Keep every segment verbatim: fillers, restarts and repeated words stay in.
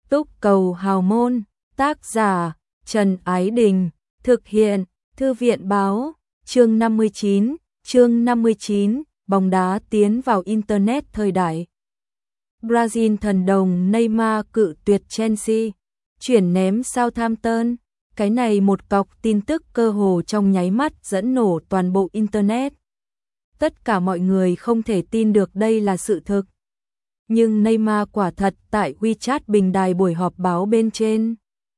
Túc Cầu Hào Môn, tác giả Trần Ái Đình, thực hiện Thư viện Báo, chương năm mươi chín, chương năm mươi chín, bóng đá tiến vào Internet thời đại. Brazil thần đồng Neymar cự tuyệt Chelsea, chuyển ném Southampton. Cái này một cọc tin tức cơ hồ trong nháy mắt dẫn nổ toàn bộ Internet. Tất cả mọi người không thể tin được đây là sự thực. Nhưng Neymar quả thật tại WeChat bình đài buổi họp báo bên trên.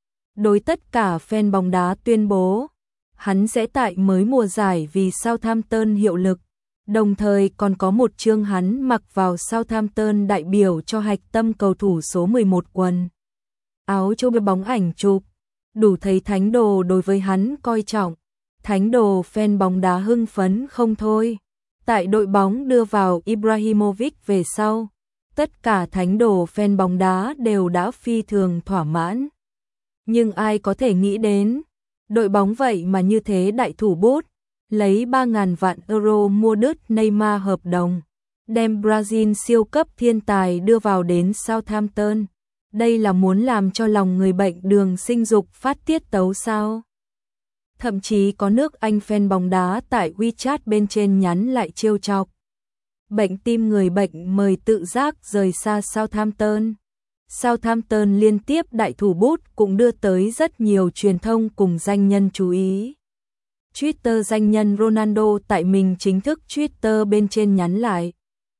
Đối tất cả fan bóng đá tuyên bố, hắn sẽ tại mới mùa giải vì Southampton hiệu lực. Đồng thời còn có một chương hắn mặc vào Southampton đại biểu cho hạch tâm cầu thủ số mười một quần. Áo châu bóng ảnh chụp, đủ thấy thánh đồ đối với hắn coi trọng. Thánh đồ fan bóng đá hưng phấn không thôi. Tại đội bóng đưa vào Ibrahimovic về sau, tất cả thánh đồ fan bóng đá đều đã phi thường thỏa mãn. Nhưng ai có thể nghĩ đến, đội bóng vậy mà như thế đại thủ bút, lấy ba nghìn vạn euro mua đứt Neymar hợp đồng, đem Brazil siêu cấp thiên tài đưa vào đến Southampton. Đây là muốn làm cho lòng người bệnh đường sinh dục phát tiết tấu sao? Thậm chí có nước Anh fan bóng đá tại WeChat bên trên nhắn lại trêu chọc. Bệnh tim người bệnh mời tự giác rời xa Southampton. Southampton liên tiếp đại thủ bút cũng đưa tới rất nhiều truyền thông cùng danh nhân chú ý. Twitter danh nhân Ronaldo tại mình chính thức Twitter bên trên nhắn lại.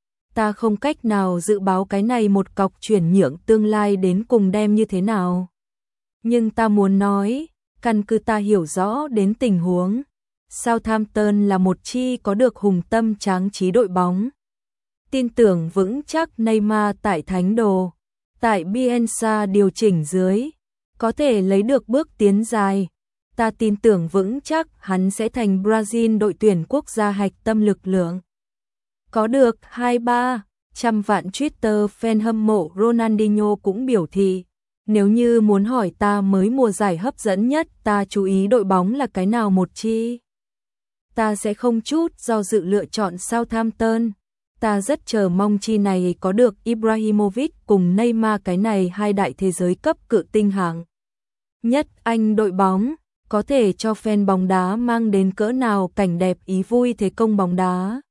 Ta không cách nào dự báo cái này một cọc chuyển nhượng tương lai đến cùng đem như thế nào. Nhưng ta muốn nói, căn cứ ta hiểu rõ đến tình huống, Southampton là một chi có được hùng tâm tráng trí đội bóng. Tin tưởng vững chắc Neymar tại thánh đồ, tại Bielsa điều chỉnh dưới, có thể lấy được bước tiến dài. Ta tin tưởng vững chắc hắn sẽ thành Brazil đội tuyển quốc gia hạch tâm lực lượng. Có được hai ba trăm vạn Twitter fan hâm mộ Ronaldinho cũng biểu thị, nếu như muốn hỏi ta mới mùa giải hấp dẫn nhất ta chú ý đội bóng là cái nào một chi, ta sẽ không chút do dự lựa chọn Southampton. Ta rất chờ mong chi này có được Ibrahimovic cùng Neymar, cái này hai đại thế giới cấp cự tinh hạng nhất Anh đội bóng, có thể cho fan bóng đá mang đến cỡ nào cảnh đẹp ý vui thế công bóng đá.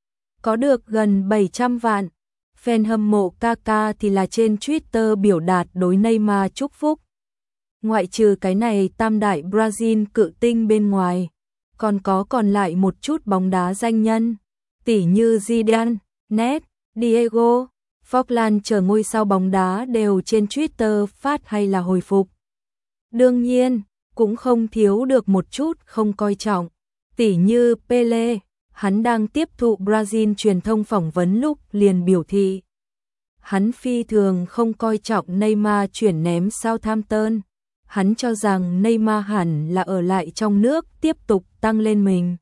Có được gần bảy trăm vạn fan hâm mộ Kaká thì là trên Twitter biểu đạt đối Neymar chúc phúc. Ngoại trừ cái này tam đại Brazil cự tinh bên ngoài, còn có còn lại một chút bóng đá danh nhân, tỉ như Zidane, Ned, Diego, Forlan chờ ngôi sao bóng đá đều trên Twitter phát hay là hồi phục. Đương nhiên, cũng không thiếu được một chút không coi trọng, tỉ như Pele, hắn đang tiếp thụ Brazil truyền thông phỏng vấn lúc liền biểu thị. Hắn phi thường không coi trọng Neymar chuyển ném Southampton, hắn cho rằng Neymar hẳn là ở lại trong nước tiếp tục tăng lên mình,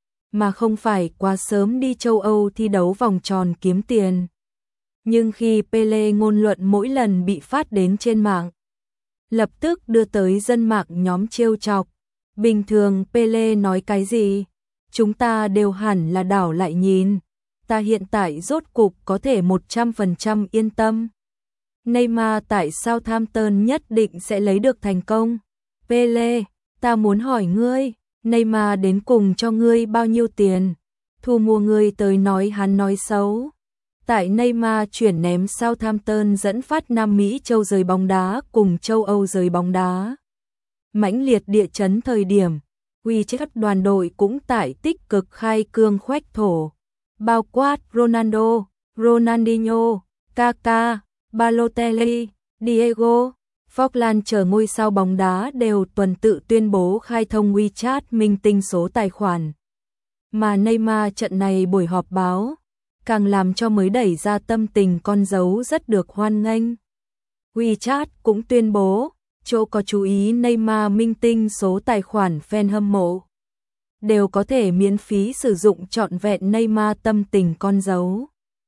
mà không phải quá sớm đi châu Âu thi đấu vòng tròn kiếm tiền. Nhưng khi Pele ngôn luận mỗi lần bị phát đến trên mạng, lập tức đưa tới dân mạng nhóm trêu chọc. Bình thường Pele nói cái gì, chúng ta đều hẳn là đảo lại nhìn. Ta hiện tại rốt cục có thể một trăm phần trăm yên tâm. Neymar tại Southampton nhất định sẽ lấy được thành công. Pele, ta muốn hỏi ngươi, Neymar đến cùng cho ngươi bao nhiêu tiền? Thu mua ngươi tới nói hắn nói xấu. Tại Neymar chuyển ném Southampton dẫn phát Nam Mỹ châu giới bóng đá cùng châu Âu giới bóng đá mãnh liệt địa chấn thời điểm, WeChat đoàn đội cũng tại tích cực khai cương khoách thổ, bao quát Ronaldo, Ronaldinho, Kaká, Balotelli, Diego, Forlan chờ ngôi sao bóng đá đều tuần tự tuyên bố khai thông WeChat minh tinh số tài khoản. Mà Neymar trận này buổi họp báo càng làm cho mới đẩy ra tâm tình con dấu rất được hoan nghênh. WeChat cũng tuyên bố, chỗ có chú ý Neymar minh tinh số tài khoản fan hâm mộ đều có thể miễn phí sử dụng trọn vẹn Neymar tâm tình con dấu.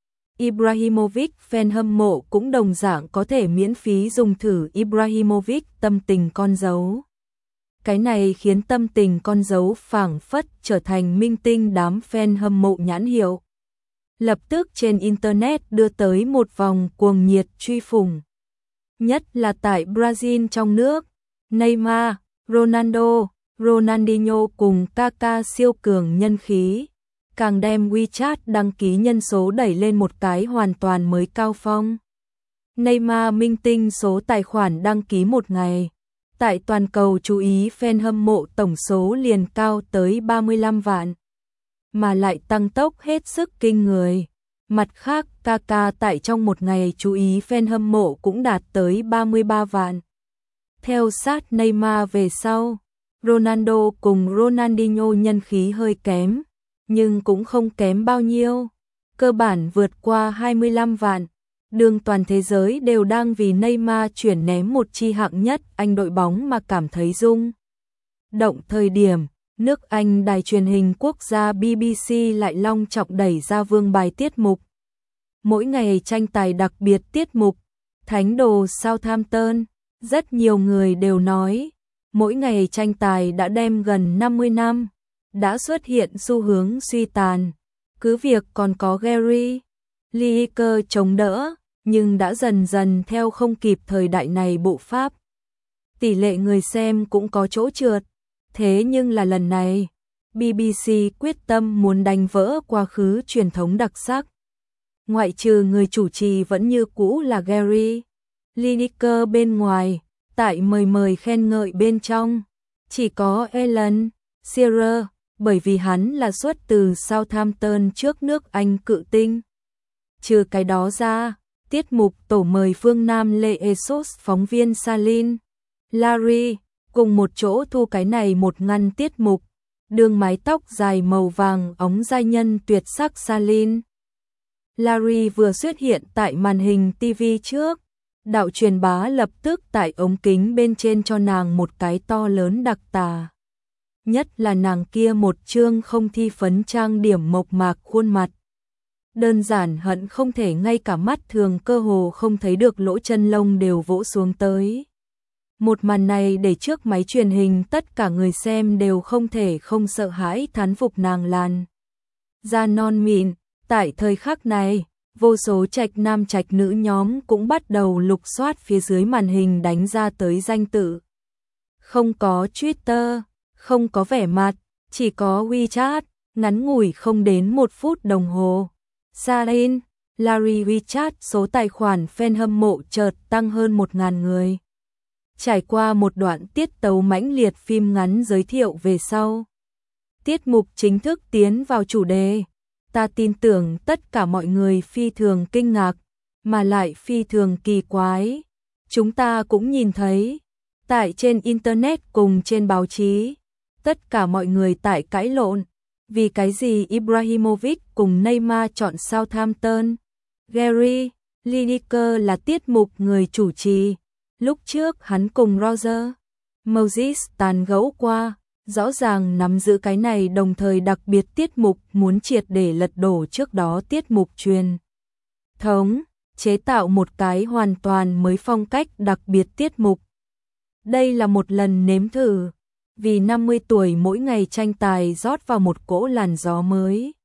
Ibrahimovic fan hâm mộ cũng đồng dạng có thể miễn phí dùng thử Ibrahimovic tâm tình con dấu. Cái này khiến tâm tình con dấu phảng phất trở thành minh tinh đám fan hâm mộ nhãn hiệu. Lập tức trên Internet đưa tới một vòng cuồng nhiệt truy phủng. nhất là tại Brazil trong nước. Neymar, Ronaldo, Ronaldinho cùng Kaká siêu cường nhân khí, càng đem WeChat đăng ký nhân số đẩy lên một cái hoàn toàn mới cao phong. Neymar minh tinh số tài khoản đăng ký một ngày. Tại toàn cầu chú ý fan hâm mộ tổng số liền cao tới ba mươi lăm vạn, mà lại tăng tốc hết sức kinh người. Mặt khác, Kaká tại trong một ngày chú ý fan hâm mộ cũng đạt tới ba mươi ba vạn. Theo sát Neymar về sau, Ronaldo cùng Ronaldinho nhân khí hơi kém, nhưng cũng không kém bao nhiêu, cơ bản vượt qua hai mươi lăm vạn. Đường toàn thế giới đều đang vì Neymar chuyển ném một chi hạng nhất Anh đội bóng mà cảm thấy rung động. Thời điểm, nước Anh đài truyền hình quốc gia B B C lại long trọng đẩy ra vương bài tiết mục. Mỗi ngày tranh tài đặc biệt tiết mục, Thánh đồ Southampton, rất nhiều người đều nói, mỗi ngày tranh tài đã đem gần năm mươi năm, đã xuất hiện xu hướng suy tàn. Cứ việc còn có Gary Lineker chống đỡ, nhưng đã dần dần theo không kịp thời đại này bộ pháp. Tỷ lệ người xem cũng có chỗ trượt. Thế nhưng là lần này, B B C quyết tâm muốn đánh vỡ quá khứ truyền thống đặc sắc. Ngoại trừ người chủ trì vẫn như cũ là Gary Lineker bên ngoài, tại mời mời khen ngợi bên trong, chỉ có Alan Shearer, bởi vì hắn là xuất từ Southampton trước nước Anh cự tinh. Trừ cái đó ra, tiết mục tổ mời phương Nam Lê Esos phóng viên Salin Larry cùng một chỗ thu cái này một ngăn tiết mục, đường mái tóc dài màu vàng óng giai nhân tuyệt sắc Salin Larry vừa xuất hiện tại màn hình ti vi trước, đạo truyền bá lập tức tại ống kính bên trên cho nàng một cái to lớn đặc tả. Nhất là nàng kia một chương không thi phấn trang điểm mộc mạc khuôn mặt. Đơn giản hận không thể ngay cả mắt thường cơ hồ không thấy được lỗ chân lông đều vỗ xuống tới. Một màn này để trước máy truyền hình tất cả người xem đều không thể không sợ hãi thán phục nàng làn da non mịn. Tại thời khắc này, vô số trạch nam trạch nữ nhóm cũng bắt đầu lục soát phía dưới màn hình đánh ra tới danh tự. Không có Twitter, không có vẻ mặt, chỉ có WeChat, ngắn ngủi không đến một phút đồng hồ. Salin Larry WeChat số tài khoản fan hâm mộ chợt tăng hơn một nghìn người. Trải qua một đoạn tiết tấu mãnh liệt phim ngắn giới thiệu về sau, tiết mục chính thức tiến vào chủ đề. Ta tin tưởng tất cả mọi người phi thường kinh ngạc, mà lại phi thường kỳ quái. Chúng ta cũng nhìn thấy, tại trên Internet cùng trên báo chí, tất cả mọi người tại cãi lộn. Vì cái gì Ibrahimovic cùng Neymar chọn Southampton? Gary Lineker là tiết mục người chủ trì. Lúc trước hắn cùng Roger Moses tán gẫu qua, rõ ràng nắm giữ cái này đồng thời đặc biệt tiết mục muốn triệt để lật đổ trước đó tiết mục truyền thống, chế tạo một cái hoàn toàn mới phong cách đặc biệt tiết mục. Đây là một lần nếm thử, vì năm mươi tuổi mỗi ngày tranh tài rót vào một cỗ làn gió mới.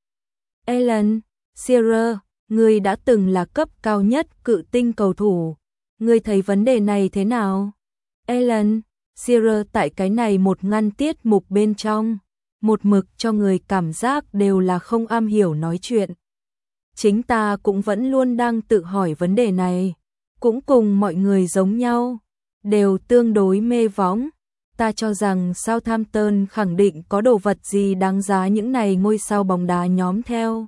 Alan Shearer, người đã từng là cấp cao nhất cự tinh cầu thủ, người thấy vấn đề này thế nào? Alan Shearer tại cái này một ngăn tiết mục bên trong, một mực cho người cảm giác đều là không am hiểu nói chuyện. Chính ta cũng vẫn luôn đang tự hỏi vấn đề này, cũng cùng mọi người giống nhau, đều tương đối mê võng. Ta cho rằng Southampton khẳng định có đồ vật gì đáng giá những này ngôi sao bóng đá nhóm theo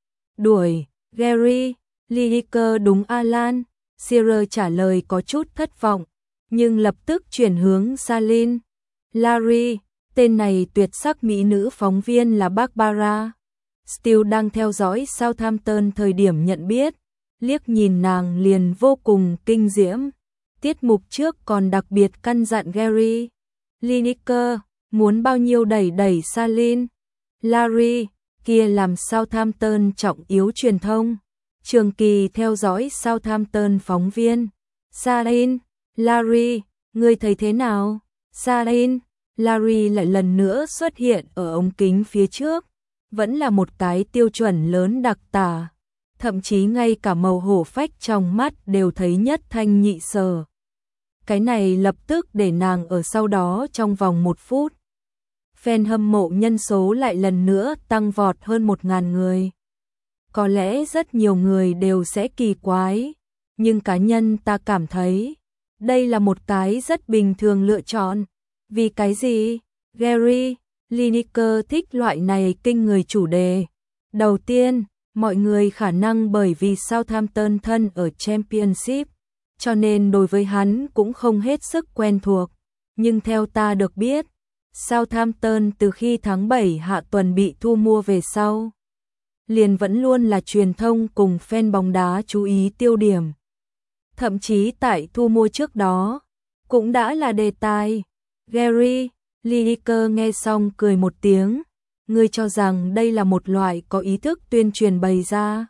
đuổi. Gary Lineker đúng Alan Shearer trả lời có chút thất vọng, nhưng lập tức chuyển hướng Salin Larry. Tên này tuyệt sắc mỹ nữ phóng viên là Barbara Steele đang theo dõi Southampton thời điểm nhận biết, liếc nhìn nàng liền vô cùng kinh diễm. Tiết mục trước còn đặc biệt căn dặn Gary Lineker muốn bao nhiêu đẩy đẩy Salin Larry kia làm Southampton trọng yếu truyền thông, trường kỳ theo dõi Southampton phóng viên. Salin Larry, ngươi thấy thế nào? Salin Larry lại lần nữa xuất hiện ở ống kính phía trước, vẫn là một cái tiêu chuẩn lớn đặc tả, thậm chí ngay cả màu hổ phách trong mắt đều thấy nhất thanh nhị sở. cái này lập tức để nàng ở sau đó trong vòng một phút. Fan hâm mộ nhân số lại lần nữa tăng vọt hơn một ngàn người. Có lẽ rất nhiều người đều sẽ kỳ quái, nhưng cá nhân ta cảm thấy đây là một cái rất bình thường lựa chọn. Vì cái gì? Gary Lineker thích loại này kinh người chủ đề. Đầu tiên, mọi người khả năng bởi vì Southampton thân ở Championship, cho nên đối với hắn cũng không hết sức quen thuộc. Nhưng theo ta được biết, Southampton từ khi tháng bảy hạ tuần bị thu mua về sau, liền vẫn luôn là truyền thông cùng fan bóng đá chú ý tiêu điểm. Thậm chí tại thu mua trước đó, cũng đã là đề tài. Gary Lineker nghe xong cười một tiếng. Ngươi cho rằng đây là một loại có ý thức tuyên truyền bày ra.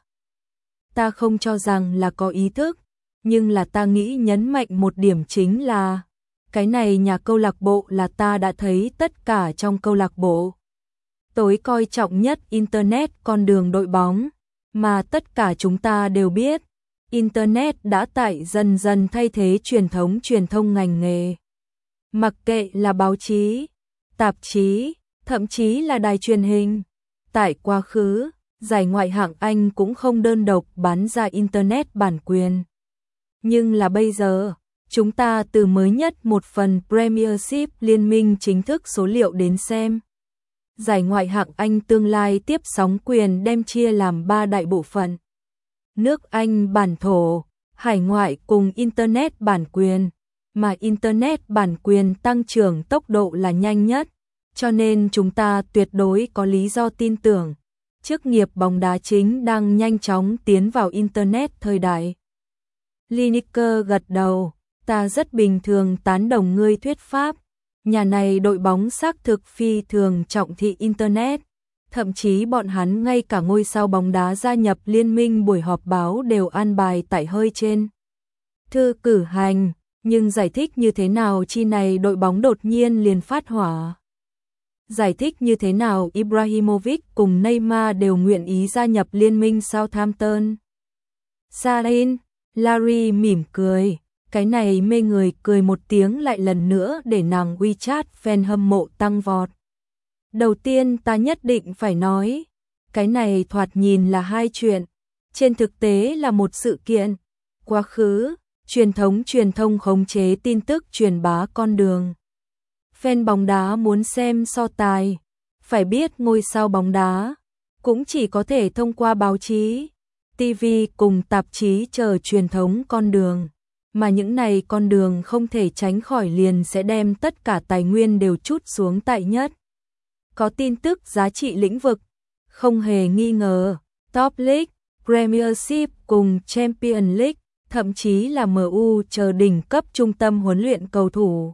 Ta không cho rằng là có ý thức, nhưng là ta nghĩ nhấn mạnh một điểm chính là cái này nhà câu lạc bộ là ta đã thấy tất cả trong câu lạc bộ. Tối coi trọng nhất Internet con đường đội bóng, mà tất cả chúng ta đều biết, Internet đã tại dần dần thay thế truyền thống truyền thông ngành nghề. Mặc kệ là báo chí, tạp chí, thậm chí là đài truyền hình. Tại quá khứ, giải ngoại hạng Anh cũng không đơn độc bán ra Internet bản quyền. Nhưng là bây giờ, chúng ta từ mới nhất một phần Premiership liên minh chính thức số liệu đến xem. Giải ngoại hạng Anh tương lai tiếp sóng quyền đem chia làm ba đại bộ phận. Nước Anh bản thổ, hải ngoại cùng Internet bản quyền, mà Internet bản quyền tăng trưởng tốc độ là nhanh nhất, cho nên chúng ta tuyệt đối có lý do tin tưởng, chức nghiệp bóng đá chính đang nhanh chóng tiến vào Internet thời đại. Lineker gật đầu, ta rất bình thường tán đồng ngươi thuyết pháp, nhà này đội bóng xác thực phi thường trọng thị Internet. Thậm chí bọn hắn ngay cả ngôi sao bóng đá gia nhập liên minh buổi họp báo đều an bài tại hơi trên thư cử hành, nhưng giải thích như thế nào chi này đội bóng đột nhiên liền phát hỏa. Giải thích như thế nào Ibrahimovic cùng Neymar đều nguyện ý gia nhập liên minh Southampton. Sarin, Larry mỉm cười, cái này mê người cười một tiếng lại lần nữa để nàng WeChat fan hâm mộ tăng vọt. Đầu tiên ta nhất định phải nói, cái này thoạt nhìn là hai chuyện, trên thực tế là một sự kiện. Quá khứ, truyền thống truyền thông khống chế tin tức truyền bá con đường. Fan bóng đá muốn xem so tài, phải biết ngôi sao bóng đá, cũng chỉ có thể thông qua báo chí, ti vi cùng tạp chí chờ truyền thống con đường. Mà những này con đường không thể tránh khỏi liền sẽ đem tất cả tài nguyên đều trút xuống tại nhất. Có tin tức giá trị lĩnh vực, không hề nghi ngờ, Top League, Premiership cùng Champions League, thậm chí là em u chờ đỉnh cấp trung tâm huấn luyện cầu thủ.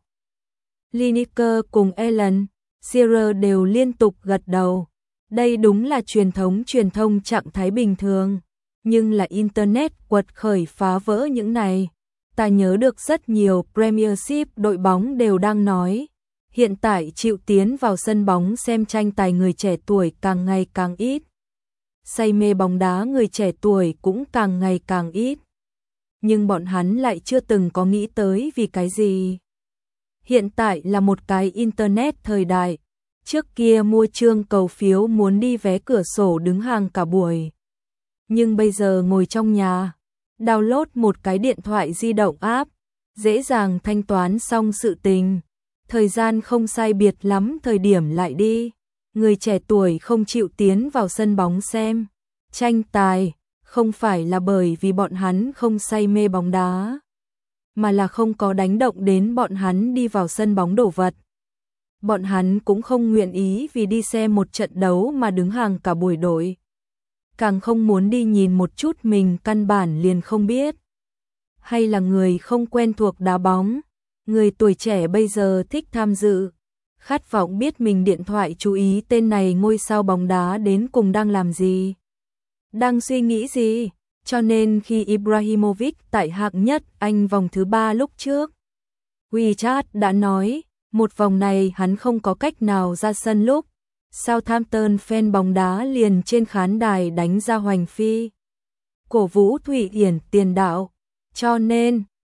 Lineker cùng Alan Shearer đều liên tục gật đầu. Đây đúng là truyền thống truyền thông trạng thái bình thường, nhưng là Internet quật khởi phá vỡ những này. Ta nhớ được rất nhiều Premiership đội bóng đều đang nói, hiện tại chịu tiến vào sân bóng xem tranh tài người trẻ tuổi càng ngày càng ít. Say mê bóng đá người trẻ tuổi cũng càng ngày càng ít. Nhưng bọn hắn lại chưa từng có nghĩ tới vì cái gì. Hiện tại là một cái Internet thời đại. Trước kia mua trương cầu phiếu muốn đi vé cửa sổ đứng hàng cả buổi. Nhưng bây giờ ngồi trong nhà, download một cái điện thoại di động app, dễ dàng thanh toán xong sự tình. Thời gian không sai biệt lắm thời điểm lại đi. Người trẻ tuổi không chịu tiến vào sân bóng xem tranh tài, không phải là bởi vì bọn hắn không say mê bóng đá, mà là không có đánh động đến bọn hắn đi vào sân bóng đổ vật. Bọn hắn cũng không nguyện ý vì đi xem một trận đấu mà đứng hàng cả buổi đội. Càng không muốn đi nhìn một chút mình căn bản liền không biết. Hay là người không quen thuộc đá bóng. Người tuổi trẻ bây giờ thích tham dự, khát vọng biết mình điện thoại chú ý tên này ngôi sao bóng đá đến cùng đang làm gì, đang suy nghĩ gì. Cho nên khi Ibrahimovic tại hạng nhất Anh vòng thứ ba lúc trước, WeChat đã nói, một vòng này hắn không có cách nào ra sân lúc Southampton fan bóng đá liền trên khán đài đánh ra hoành phi, cổ vũ Thụy Điển tiền đạo. Cho nên,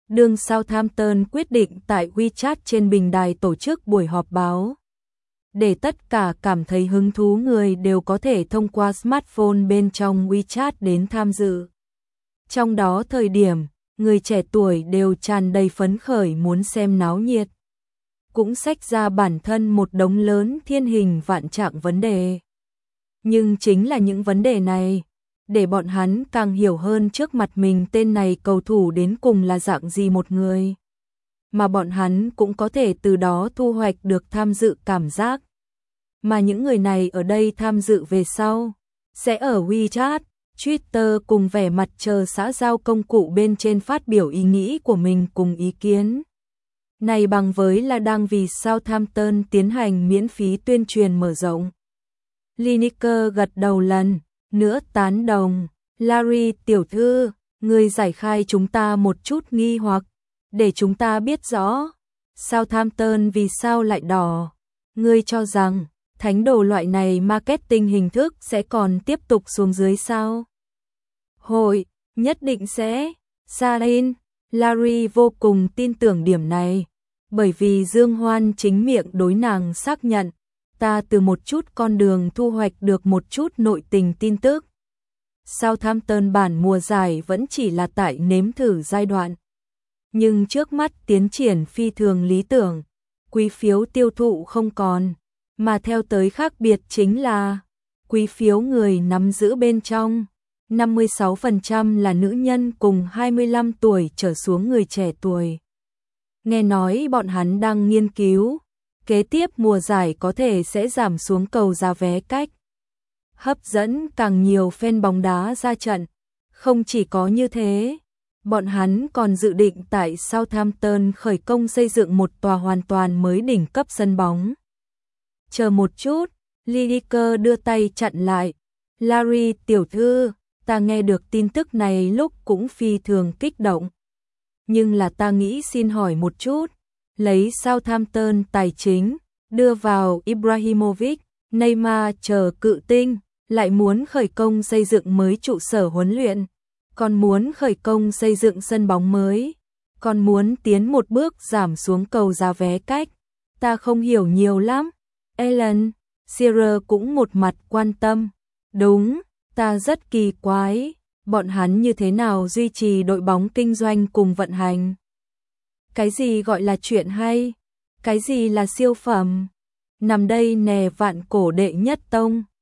Đường Southampton quyết định tại WeChat trên bình đài tổ chức buổi họp báo. Để tất cả cảm thấy hứng thú người đều có thể thông qua smartphone bên trong WeChat đến tham dự. Trong đó thời điểm, người trẻ tuổi đều tràn đầy phấn khởi muốn xem náo nhiệt. Cũng xách ra bản thân một đống lớn thiên hình vạn trạng vấn đề. Nhưng chính là những vấn đề này, để bọn hắn càng hiểu hơn trước mặt mình tên này cầu thủ đến cùng là dạng gì một người. Mà bọn hắn cũng có thể từ đó thu hoạch được tham dự cảm giác. Mà những người này ở đây tham dự về sau, sẽ ở WeChat, Twitter cùng vẻ mặt chờ xã giao công cụ bên trên phát biểu ý nghĩ của mình cùng ý kiến. Này bằng với là đang vì Southampton tiến hành miễn phí tuyên truyền mở rộng. Lineker gật đầu lần nữa tán đồng. Larry tiểu thư, người giải khai chúng ta một chút nghi hoặc, để chúng ta biết rõ Southampton vì sao lại đỏ. Ngươi cho rằng thánh đồ loại này marketing hình thức sẽ còn tiếp tục xuống dưới sao? Hội, nhất định sẽ. Sarin, Larry vô cùng tin tưởng điểm này, bởi vì Dương Hoan chính miệng đối nàng xác nhận, ta từ một chút con đường thu hoạch được một chút nội tình tin tức. Southampton bản mùa giải vẫn chỉ là tại nếm thử giai đoạn. Nhưng trước mắt tiến triển phi thường lý tưởng, quý phiếu tiêu thụ không còn, mà theo tới khác biệt chính là quý phiếu người nắm giữ bên trong, năm mươi sáu phần trăm là nữ nhân cùng hai mươi lăm tuổi trở xuống người trẻ tuổi. Nghe nói bọn hắn đang nghiên cứu, kế tiếp mùa giải có thể sẽ giảm xuống cầu giá vé cách hấp dẫn càng nhiều fan bóng đá ra trận. Không chỉ có như thế, bọn hắn còn dự định tại Southampton khởi công xây dựng một tòa hoàn toàn mới đỉnh cấp sân bóng. Chờ một chút, Lineker đưa tay chặn lại. Larry tiểu thư, ta nghe được tin tức này lúc cũng phi thường kích động. Nhưng là ta nghĩ xin hỏi một chút, lấy Southampton tài chính, đưa vào Ibrahimovic, Neymar chờ cự tinh, lại muốn khởi công xây dựng mới trụ sở huấn luyện, còn muốn khởi công xây dựng sân bóng mới, còn muốn tiến một bước giảm xuống cầu giá vé cách. Ta không hiểu nhiều lắm. Alan Shearer cũng một mặt quan tâm. Đúng, ta rất kỳ quái, bọn hắn như thế nào duy trì đội bóng kinh doanh cùng vận hành. Cái gì gọi là chuyện hay? Cái gì là siêu phẩm? Nằm đây nè vạn cổ đệ nhất tông.